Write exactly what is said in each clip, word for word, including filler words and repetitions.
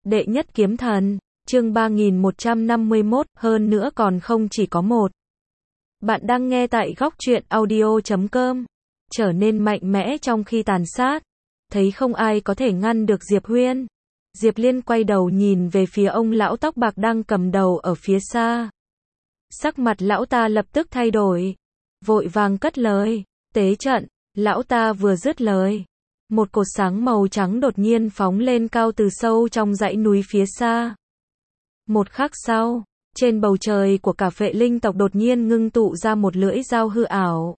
Đệ nhất kiếm thần, chương ba nghìn một trăm năm mươi mốt, hơn nữa còn không chỉ có một. Bạn đang nghe tại góc truyện audio chấm com. Trở nên mạnh mẽ trong khi tàn sát. Thấy không ai có thể ngăn được Diệp Huyên. Diệp Liên quay đầu nhìn về phía ông lão tóc bạc đang cầm đầu ở phía xa. Sắc mặt lão ta lập tức thay đổi. Vội vàng cất lời. Tế trận, lão ta vừa dứt lời. Một cột sáng màu trắng đột nhiên phóng lên cao từ sâu trong dãy núi phía xa. Một khắc sau, trên bầu trời của cả Phệ Linh tộc đột nhiên ngưng tụ ra một lưỡi dao hư ảo.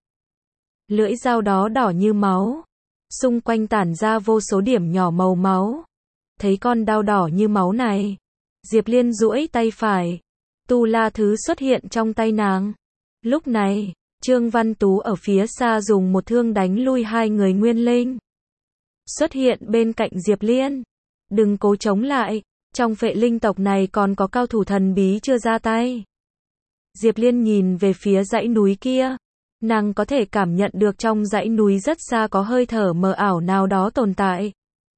Lưỡi dao đó đỏ như máu, xung quanh tản ra vô số điểm nhỏ màu máu. Thấy con đao đỏ như máu này, Diệp Liên duỗi tay phải, tu la thứ xuất hiện trong tay nàng. Lúc này, Trương Văn Tú ở phía xa dùng một thương đánh lui hai người nguyên linh. Xuất hiện bên cạnh Diệp Liên. Đừng cố chống lại, trong Phệ Linh tộc này còn có cao thủ thần bí chưa ra tay. Diệp Liên nhìn về phía dãy núi kia. Nàng có thể cảm nhận được trong dãy núi rất xa có hơi thở mờ ảo nào đó tồn tại.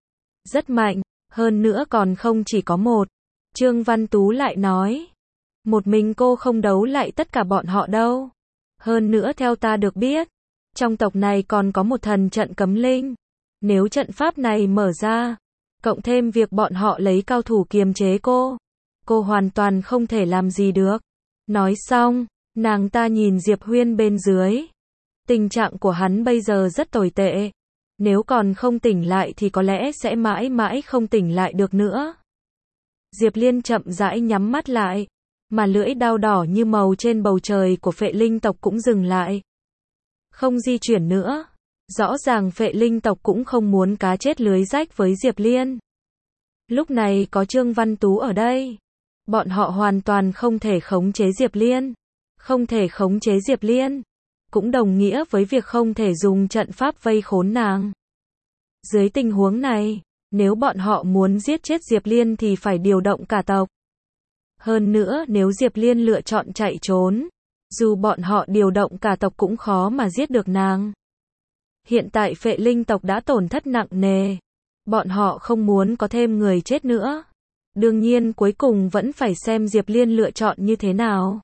Rất mạnh, hơn nữa còn không chỉ có một. Trương Văn Tú lại nói. Một mình cô không đấu lại tất cả bọn họ đâu. Hơn nữa theo ta được biết, trong tộc này còn có một thần trận cấm linh. Nếu trận pháp này mở ra, cộng thêm việc bọn họ lấy cao thủ kiềm chế cô, cô hoàn toàn không thể làm gì được. Nói xong, nàng ta nhìn Diệp Huyên bên dưới. Tình trạng của hắn bây giờ rất tồi tệ. Nếu còn không tỉnh lại thì có lẽ sẽ mãi mãi không tỉnh lại được nữa. Diệp Liên chậm rãi nhắm mắt lại, mà lưỡi đao đỏ như màu trên bầu trời của Phệ Linh tộc cũng dừng lại. Không di chuyển nữa. Rõ ràng Phệ Linh tộc cũng không muốn cá chết lưới rách với Diệp Liên. Lúc này có Trương Văn Tú ở đây. Bọn họ hoàn toàn không thể khống chế Diệp Liên. Không thể khống chế Diệp Liên. Cũng đồng nghĩa với việc không thể dùng trận pháp vây khốn nàng. Dưới tình huống này, nếu bọn họ muốn giết chết Diệp Liên thì phải điều động cả tộc. Hơn nữa nếu Diệp Liên lựa chọn chạy trốn, dù bọn họ điều động cả tộc cũng khó mà giết được nàng. Hiện tại Phệ Linh tộc đã tổn thất nặng nề. Bọn họ không muốn có thêm người chết nữa. Đương nhiên cuối cùng vẫn phải xem Diệp Liên lựa chọn như thế nào.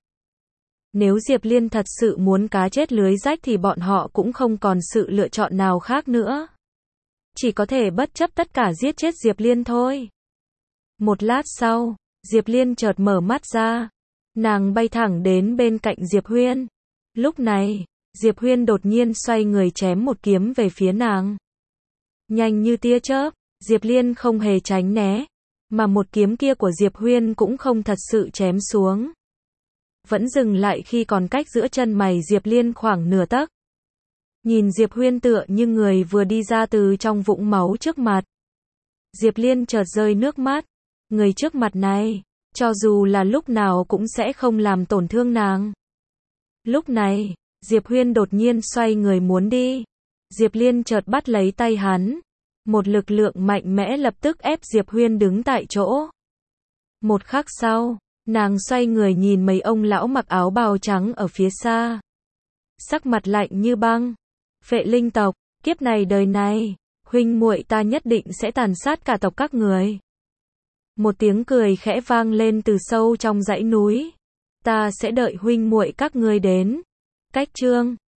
Nếu Diệp Liên thật sự muốn cá chết lưới rách thì bọn họ cũng không còn sự lựa chọn nào khác nữa. Chỉ có thể bất chấp tất cả giết chết Diệp Liên thôi. Một lát sau, Diệp Liên chợt mở mắt ra. Nàng bay thẳng đến bên cạnh Diệp Huyên. Lúc này, Diệp Huyên đột nhiên xoay người chém một kiếm về phía nàng. Nhanh như tia chớp, Diệp Liên không hề tránh né, mà một kiếm kia của Diệp Huyên cũng không thật sự chém xuống. Vẫn dừng lại khi còn cách giữa chân mày Diệp Liên khoảng nửa tấc. Nhìn Diệp Huyên tựa như người vừa đi ra từ trong vũng máu trước mặt. Diệp Liên chợt rơi nước mắt. Người trước mặt này, cho dù là lúc nào cũng sẽ không làm tổn thương nàng. Lúc này, Diệp Huyên đột nhiên xoay người muốn đi. Diệp Liên chợt bắt lấy tay hắn. Một lực lượng mạnh mẽ lập tức ép Diệp Huyên đứng tại chỗ. Một khắc sau, nàng xoay người nhìn mấy ông lão mặc áo bào trắng ở phía xa. Sắc mặt lạnh như băng. Phệ Linh tộc, kiếp này đời này, huynh muội ta nhất định sẽ tàn sát cả tộc các người. Một tiếng cười khẽ vang lên từ sâu trong dãy núi. Ta sẽ đợi huynh muội các ngươi đến. Cách chương